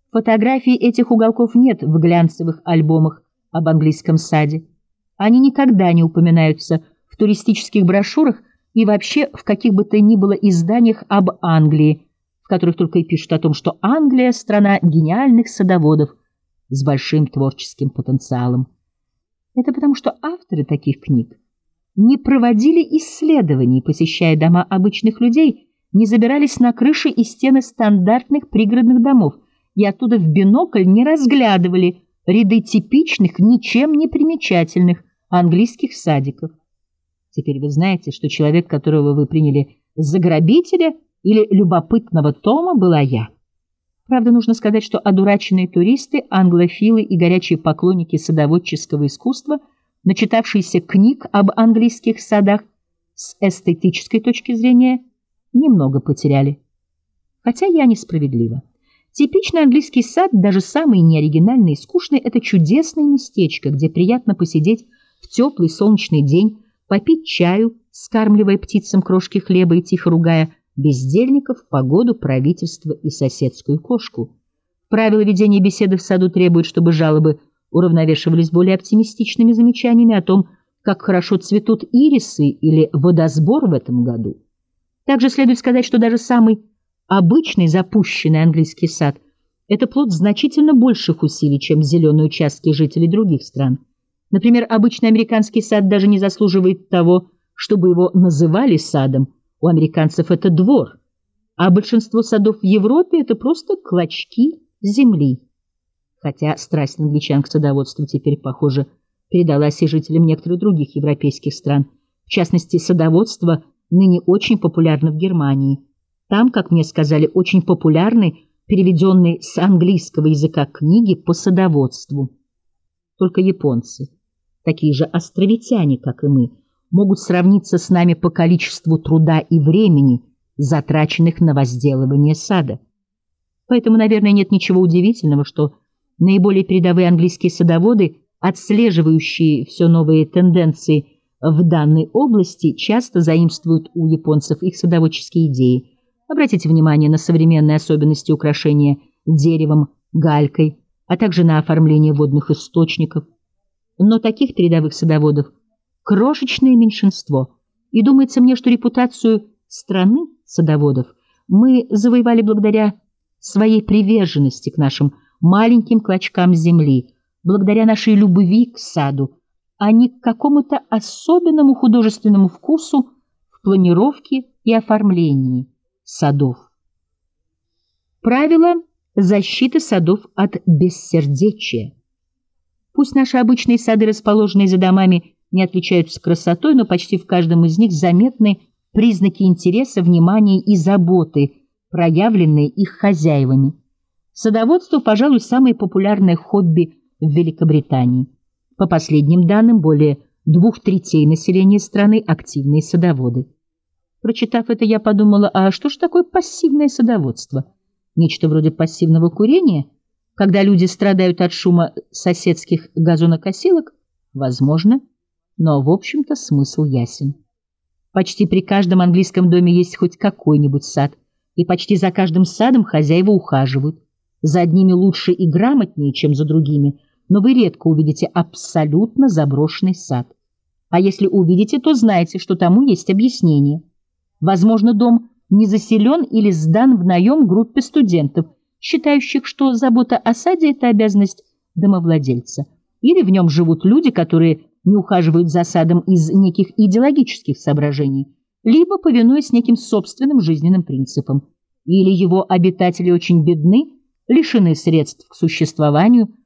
Фотографий этих уголков нет в глянцевых альбомах об английском саде. Они никогда не упоминаются в туристических брошюрах и вообще в каких бы то ни было изданиях об Англии, в которых только и пишут о том, что Англия — страна гениальных садоводов с большим творческим потенциалом. Это потому, что авторы таких книг не проводили исследований, посещая дома обычных людей, не забирались на крыши и стены стандартных пригородных домов и оттуда в бинокль не разглядывали ряды типичных, ничем не примечательных английских садиков. Теперь вы знаете, что человек, которого вы приняли за грабителя или любопытного Тома, была я. Правда, нужно сказать, что одураченные туристы, англофилы и горячие поклонники садоводческого искусства, начитавшиеся книг об английских садах, с эстетической точки зрения немного потеряли. Хотя я несправедлива. Типичный английский сад, даже самый неоригинальный и скучный, это чудесное местечко, где приятно посидеть в теплый солнечный день, попить чаю, скармливая птицам крошки хлеба и тихо ругая бездельников, погоду, правительство и соседскую кошку. Правила ведения беседы в саду требуют, чтобы жалобы уравновешивались более оптимистичными замечаниями о том, как хорошо цветут ирисы или водосбор в этом году. Также следует сказать, что даже самый обычный запущенный английский сад – это плод значительно больших усилий, чем зеленые участки жителей других стран. Например, обычный американский сад даже не заслуживает того, чтобы его называли садом. У американцев это двор, а большинство садов в Европе – это просто клочки земли. Хотя страсть англичан к садоводству теперь, похоже, передалась и жителям некоторых других европейских стран. В частности, садоводство ныне очень популярно в Германии. Там, как мне сказали, очень популярны переведенные с английского языка книги по садоводству. Только японцы, такие же островитяне, как и мы, могут сравниться с нами по количеству труда и времени, затраченных на возделывание сада. Поэтому, наверное, нет ничего удивительного, что наиболее передовые английские садоводы, отслеживающие все новые тенденции в данной области, часто заимствуют у японцев их садоводческие идеи. Обратите внимание на современные особенности украшения деревом, галькой, а также на оформление водных источников. Но таких передовых садоводов крошечное меньшинство, и думается мне, что репутацию страны садоводов мы завоевали благодаря своей приверженности к нашим маленьким клочкам земли, благодаря нашей любви к саду, а не к какому-то особенному художественному вкусу в планировке и оформлении садов. Правило защиты садов от бессердечия. Пусть наши обычные сады, расположенные за домами, не отличаются красотой, но почти в каждом из них заметны признаки интереса, внимания и заботы, проявленные их хозяевами. Садоводство, пожалуй, самое популярное хобби в Великобритании. По последним данным, более 2/3 населения страны – активные садоводы. Прочитав это, я подумала, а что ж такое пассивное садоводство? Нечто вроде пассивного курения, когда люди страдают от шума соседских газонокосилок? Возможно, но, в общем-то, смысл ясен. Почти при каждом английском доме есть хоть какой-нибудь сад, и почти за каждым садом хозяева ухаживают. За одними лучше и грамотнее, чем за другими, но вы редко увидите абсолютно заброшенный сад. А если увидите, то знайте, что тому есть объяснение. Возможно, дом не заселен или сдан в наем группе студентов, считающих, что забота о саде – это обязанность домовладельца. Или в нем живут люди, которые не ухаживают за садом из неких идеологических соображений, либо повинуясь неким собственным жизненным принципам. Или его обитатели очень бедны, лишены средств к существованию,